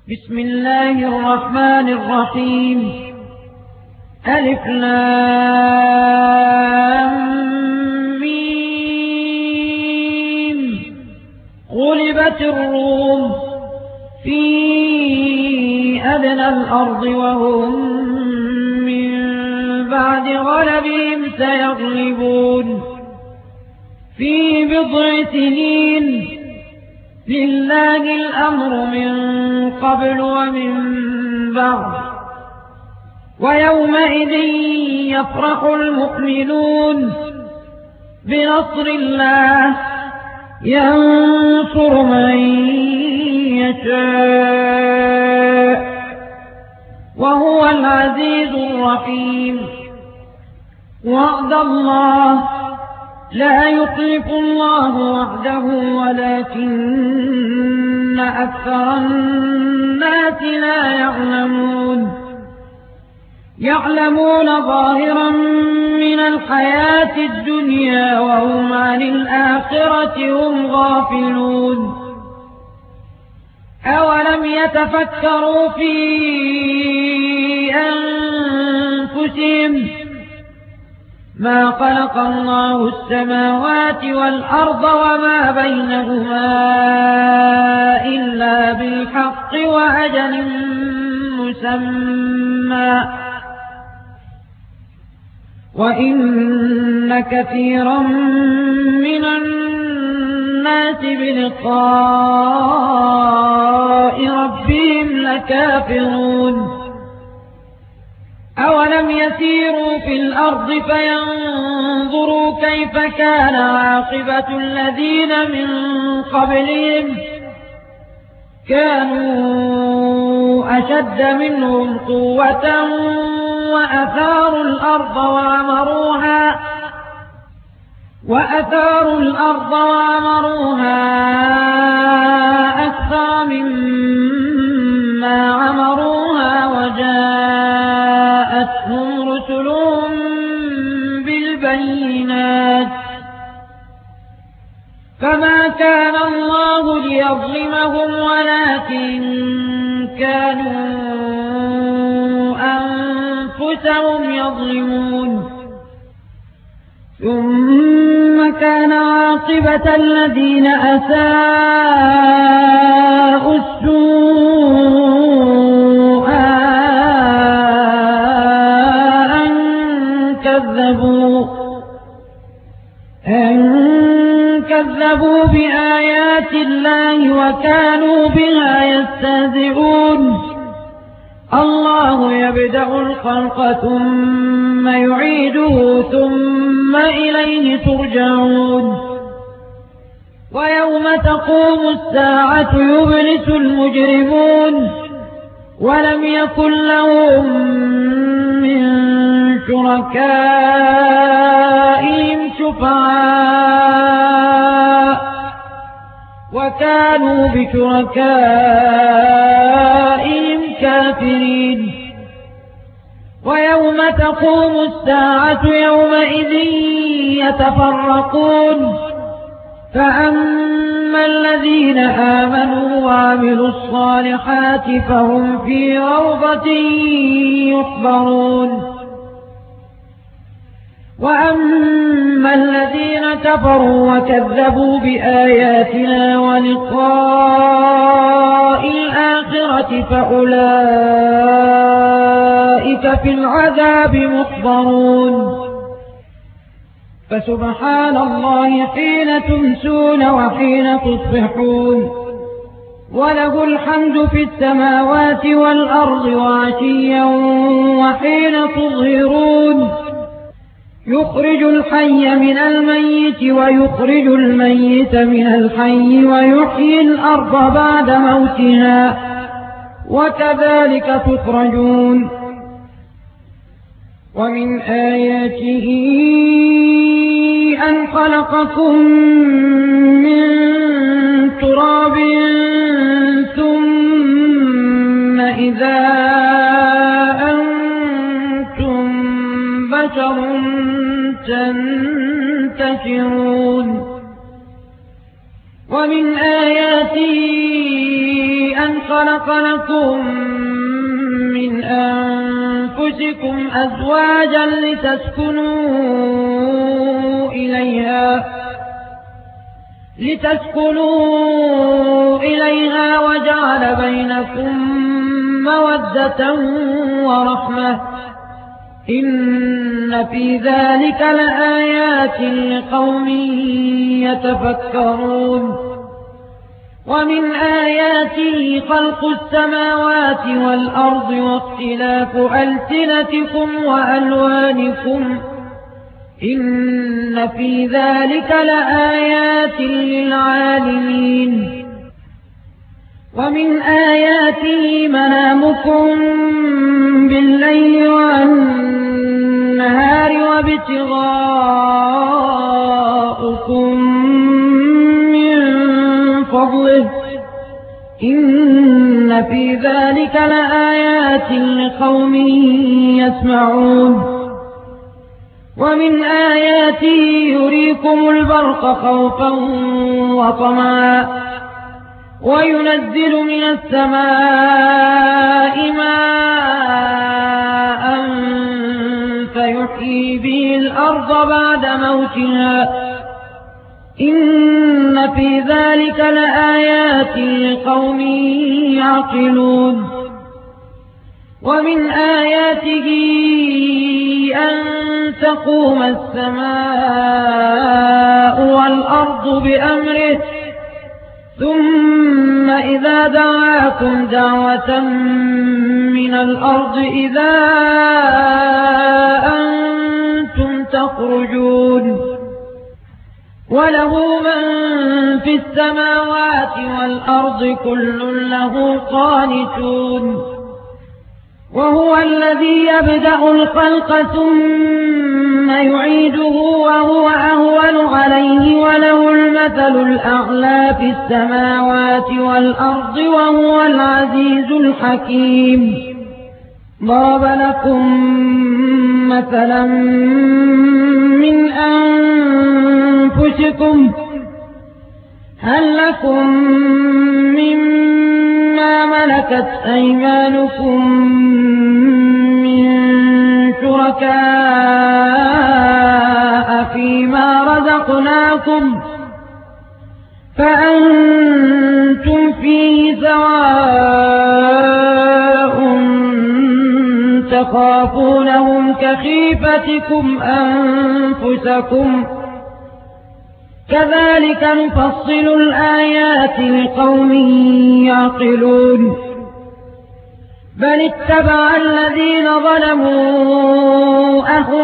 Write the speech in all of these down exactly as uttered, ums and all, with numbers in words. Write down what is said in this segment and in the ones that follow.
بسم الله الرحمن الرحيم. ألف لام ميم. غلبت الروم في أدنى الأرض وهم من بعد غلبهم سيغلبون في بضع سنين. لله الأمر من قبل ومن بعد ويومئذ يفرح المؤمنون بنصر الله ينصر من يشاء وهو العزيز الرحيم. وعد الله لا يخلف الله وعده ولكن أكثر الناس لا يعلمون يعلمون ظاهرا من الحياة الدنيا وهم عن الآخرة هم غافلون. أولم يتفكروا في أنفسهم ما خلق الله السماوات والأرض وما بينهما إلا بالحق وأجل مسمى وإن كثيرا من الناس بلقاء ربهم لكافرون. أولم يسيروا في الأرض فينظروا كيف كان عاقبة الذين من قبلهم كانوا أشد منهم قوة وأثاروا الأرض وعمروها وأثاروا الأرض وعمروها أكثر مما عمروها وجاءتهم رسلهم بالبينات فما كان الله ليظلمهم ولكن كانوا أنفسهم يظلمون. ثم كان عاقبة الذين أساءوا السوء أن كذبوا أن كذبوا بآيات الله وكانوا بها يستهزئون. الله يبدأ الخلق ثم يعيده ثم إليه ترجعون. ويوم تقوم الساعة يبلس المجرمون ولم يكن لهم من شركائهم شفعاء وكانوا بشركائهم كافرين. ويوم تقوم الساعة يومئذ يتفرقون فأما الذين آمنوا وعملوا الصالحات فهم في روضة يحبرون وأما الذين كفروا وكذبوا بآياتنا ولقاء الآخرة فأولئك في العذاب محضرون. فسبحان الله حين تمسون وحين تصبحون وله الحمد في السماوات والأرض وعشيا وحين تظهرون. يخرج الحي من الميت ويخرج الميت من الحي ويحيي الأرض بعد موتها وكذلك تخرجون. ومن آياته أن خلقكم من تراب ثم إذا أنتم بشر تنتشرون. ومن آياته أن خلق لكم من أنفسكم أزواجا لتسكنوا إليها لتسكنوا إليها وجعل بينكم مودة ورحمة إن في ذلك لآيات لقوم يتفكرون ومن آياته خلق السماوات والأرض واختلاف ألسنتكم وألوانكم إن في ذلك لآيات للعالمين ومن آياته منامكم بالليل والنهار وابتغاؤكم من فضله إن في ذلك لآيات لقوم يسمعون ومن آياته يريكم البرق خوفا وطمعا وينزل من السماء ماء فيحيي به الأرض بعد موتها إن في ذلك لآيات لقوم يعقلون ومن آياته أن تقوم السماء والأرض بأمره ثم إذا دعاكم دعوة من الأرض إذا أنتم تخرجون وله من في السماوات والأرض كل له قانتون وهو الذي يبدأ الخلق ثم يعيده وهو أهون عليه وله المثل الأعلى في السماوات والأرض وهو العزيز الحكيم ضرب لكم مثلا من أنفسكم هل لكم مما ملكت أيمانكم من شركاء فيما رزقناكم فأنتم فيه سواء تخافونهم كخيفتكم أنفسكم كذلك نفصل الآيات لقوم يعقلون بل اتبع الذين ظلموا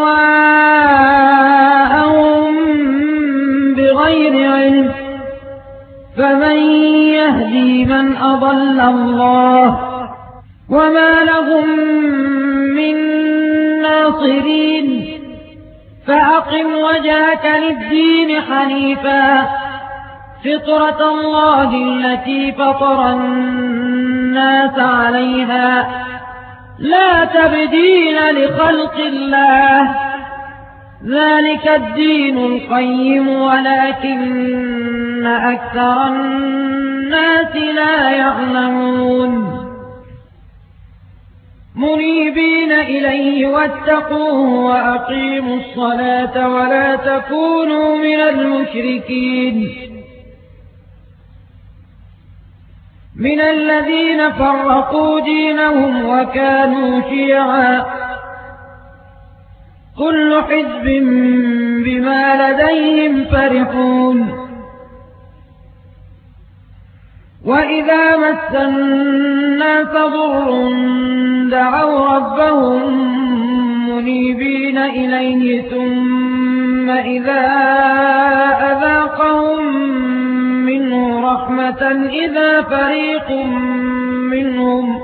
أهواءهم بغير علم فمن يهدي من أضل الله وما لهم من ناصرين فأقم وجهك للدين حنيفا فطرة الله التي فطر الناس عليها لا تبديل لخلق الله ذلك الدين القيم ولكن أكثر الناس لا يعلمون منيبين إليه واتقوه وأقيموا الصلاة ولا تكونوا من المشركين من الذين فرقوا دينهم وكانوا شيعا كل حزب بما لديهم فرحون وإذا مس الناس ضر دعوا ربهم منيبين إليه ثم إذا أذاقهم منه رحمة إذا فريق منهم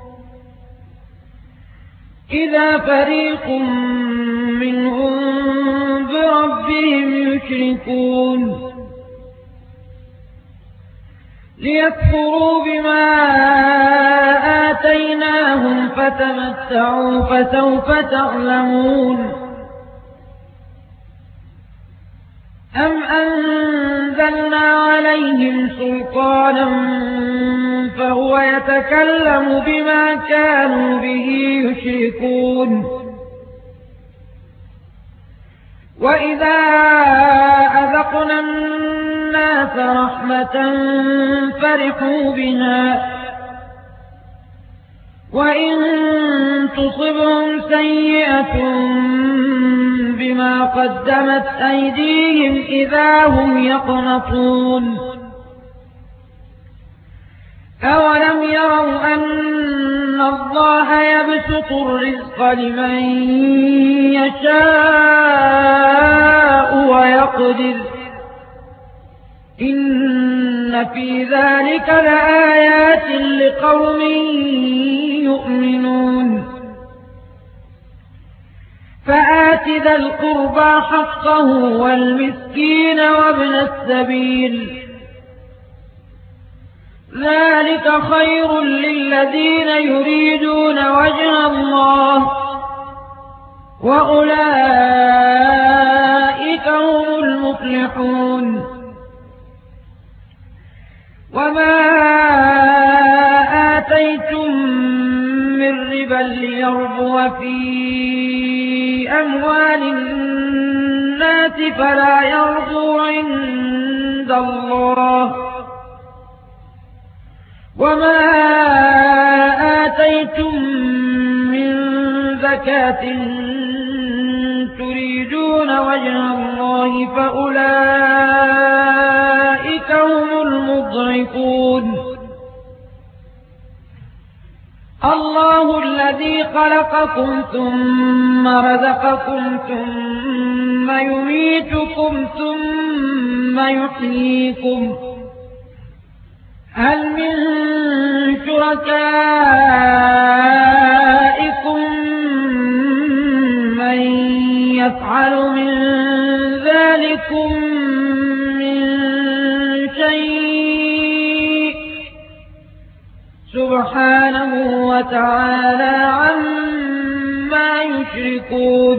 إذا فريق منهم بربهم يشركون ليكفروا بما آتيناهم فتمتعوا فسوف تعلمون أم أنزلنا عليهم سلطانا فهو يتكلم بما كانوا به يشركون وإذا أذقنا الناس رحمة فرحوا بها وإن تصبهم سيئة بما قدمت أيديهم إذا هم يقنطون أولم يروا أن الله يبسط الرزق لمن يشاء ويقدر إن في ذلك لآيات لقوم يؤمنون فآت ذا القربى حقه والمسكين وابن السبيل ذلك خير للذين يريدون وجه الله وأولئك هم المفلحون وما آتيتم من ربا ليربو في أموال الناس فلا يربو عند الله وما آتيتم من زكاة تريدون وجه الله فأولئك هم المضعفون الله الذي خلقكم ثم رزقكم ثم يميتكم ثم يحييكم هل من شركائكم من يفعل من ذلكم من شيء سبحانه وتعالى عما يشركون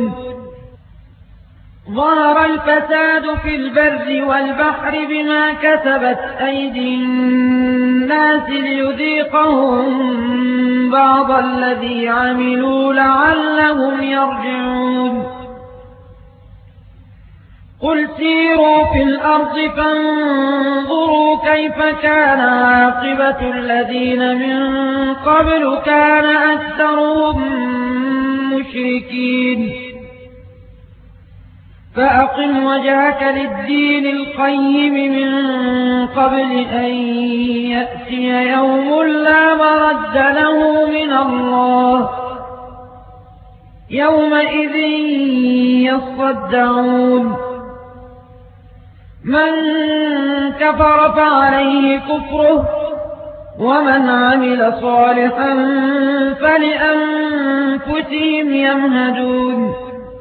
ظهر الفساد في البر والبحر بما كسبت أيدي الناس ليذيقهم بعض الذي عملوا لعلهم يرجعون قل سيروا في الأرض فانظروا كيف كان عاقبة الذين من قبل كان أكثرهم مشركين فأقم وجهك للدين القيم من قبل أن يأتي يوم لا مرد له من الله يومئذ يصدعون من كفر فعليه كفره ومن عمل صالحا فلأنفسهم يمهدون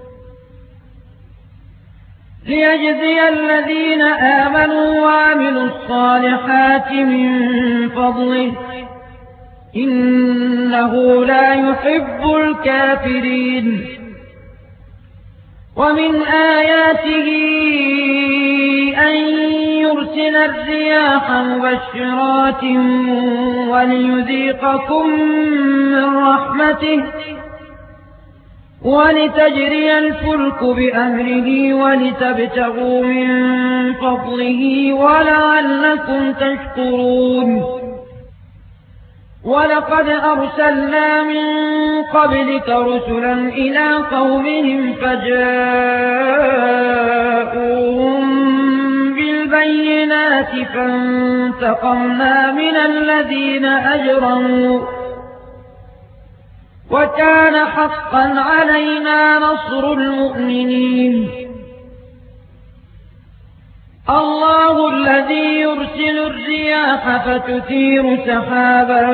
ليجزي الذين آمنوا وعملوا الصالحات من فضله إنه لا يحب الكافرين ومن آياته أن يرسل الرياح مبشرات وليذيقكم من رحمته ولتجري الفلك بأمره ولتبتغوا من فضله ولعلكم تشكرون ولقد أرسلنا من قبلك رسلا إلى قومهم فجاءوهم بالبينات فانتقمنا من الذين أجرموا وكان حقا علينا نصر المؤمنين الله الذي يرسل الرياح فتثير سحابا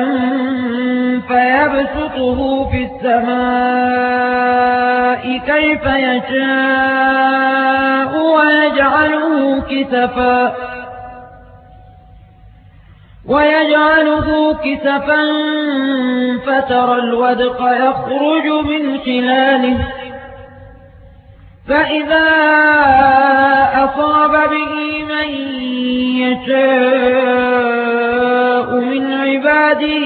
فيبسطه في السماء كيف يشاء ويجعله كسفا ويجعله كسفا فترى الودق يخرج من خلاله فإذا أصاب به من يشاء من عباده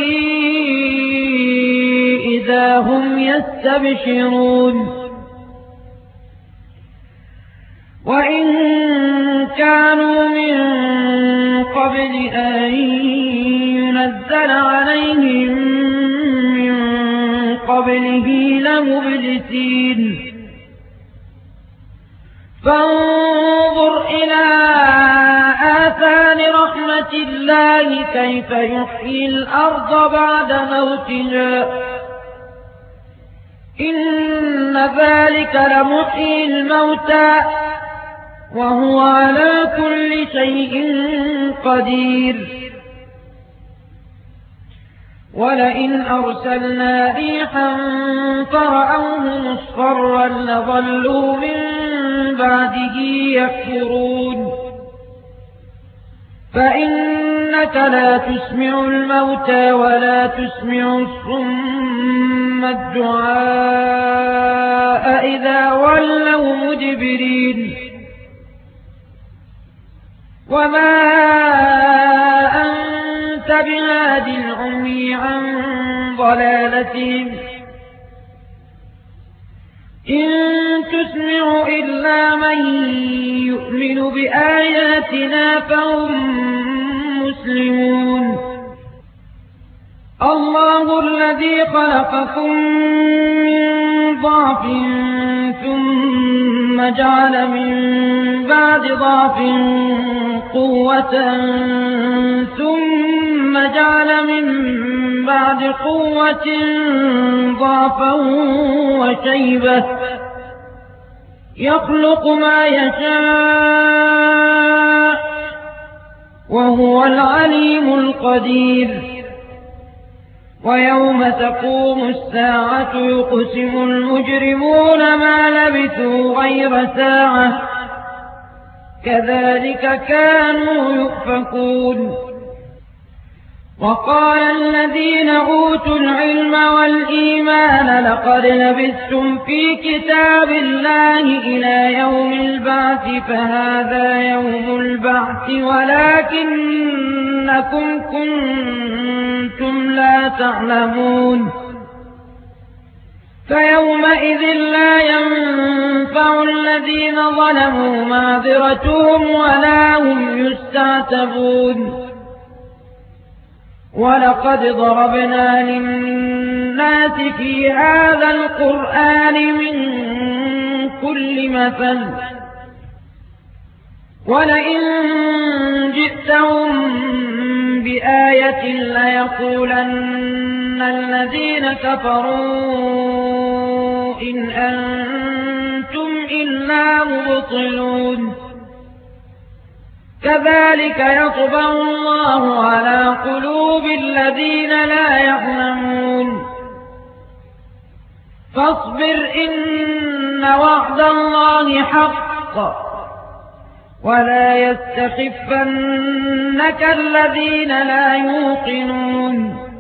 إذا هم يستبشرون وإن كانوا من قبل أن ينزل عليهم من قبله لمبلسين فانظر إلى آثار رحمة الله كيف يحيي الأرض بعد موتها إن ذلك لمحيي الموتى وهو على كل شيء قدير ولئن أرسلنا ريحا فرأوه مصفرا لظلوا من بعده يكفرون فإنك لا تسمع الموتى ولا تسمع الصم الدعاء إذا ولوا مدبرين وما أنت بهاد العمي عن ضلالتهم إن تسمع إلا من يؤمن بآياتنا فهم مسلمون الله الذي خلقكم من ضعف ثم جعل من بعد ضعف قوة ثم جعل من بعد قوة ضعفا وشيبة يخلق ما يشاء وهو العليم القدير ويوم تقوم الساعة يقسم المجرمون ما لبثوا غير ساعة كذلك كانوا يؤفكون وقال الذين أوتوا العلم والإيمان لقد لبثتم في كتاب الله إلى يوم البعث فهذا يوم البعث ولكنكم كنتم لا تعلمون فيومئذ لا ينفع الذين ظلموا معذرتهم ولا هم يستعتبون ولقد ضربنا للناس في هذا القرآن من كل مثل ولئن جئتهم بآية ليقولن الذين كفروا إن أنتم إلا مبطلون كذلك يطبع الله على قلوب الذين لا يعلمون فاصبر إن وعد الله حق ولا يستخفنك الذين لا يوقنون